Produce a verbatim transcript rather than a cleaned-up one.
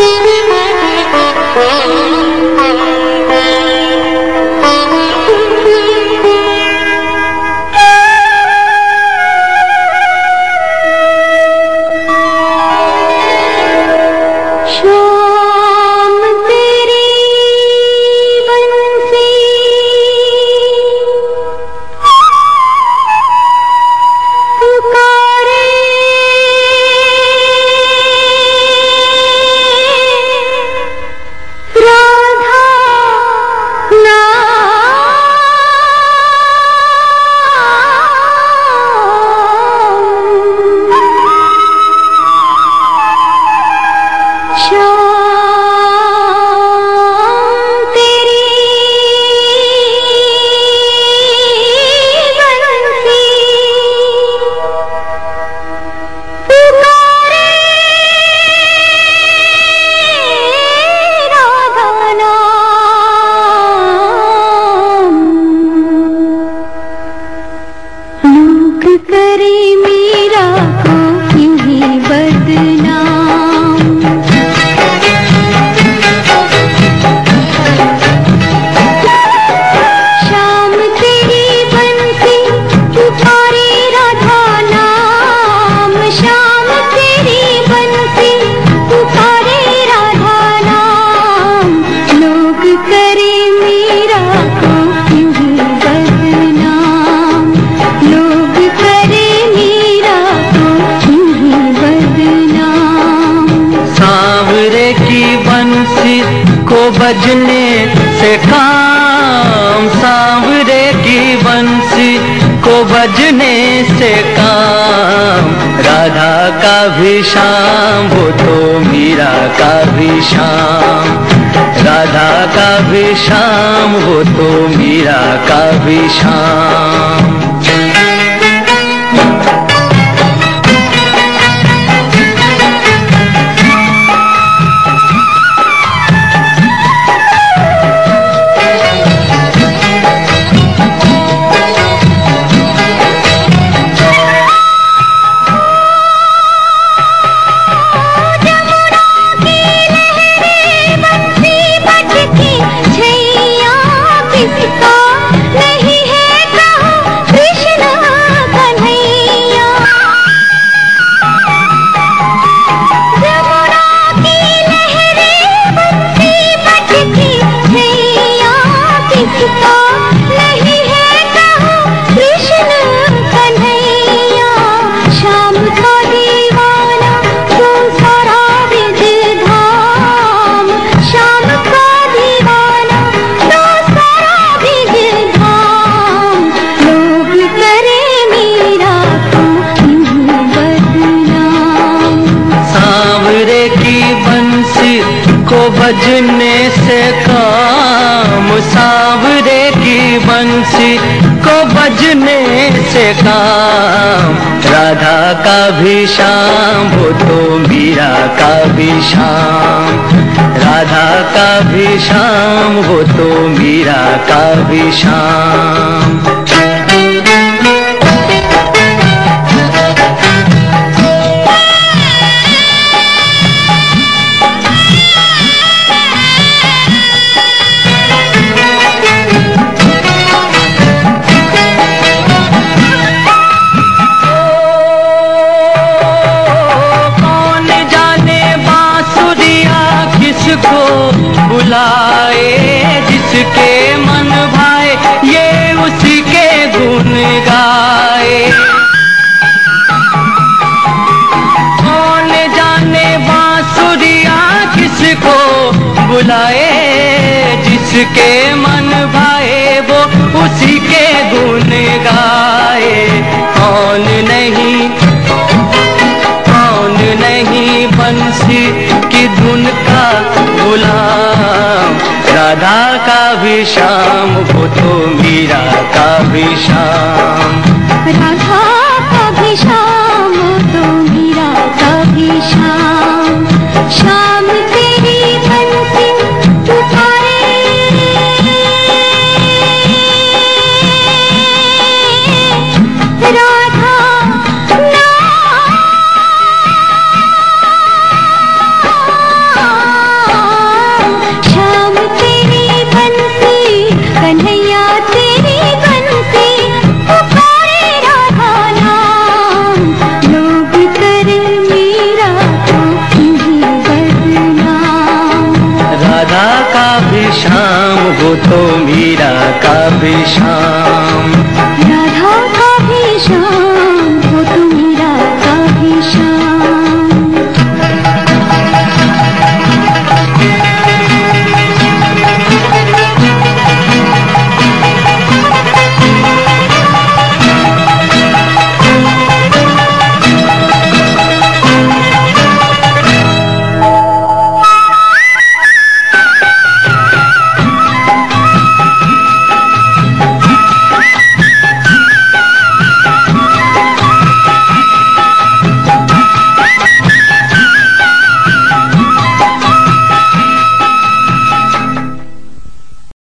बजने से काम, सांवरे की बंसी को बजने से काम। राधा का भी शाम वो तो मीरा का भी शाम, राधा का भी शाम वो तो मीरा का भी शाम। बजने से काम, सांवरे की बंसी को बजने से काम। राधा का भी शाम वो तो मीरा का भी शाम, राधा का भी शाम वो तो मीरा का भी शाम। बुलाए जिसके मन भाए ये उसी के गुण गाए। कौन जाने बांसुरिया किसको बुलाए, जिसके मन भाए वो उसी के गुण गाए। कौन नहीं कौन नहीं बंसी की धुन का गुलाम। राधा का भी शाम वो तो मीरा का भी शाम, राधा का भी शाम वो तो मीरा का भी शाम। शाम तेरी बंसी पुकारे, राधा ना वो तो मीरा का भी शाम।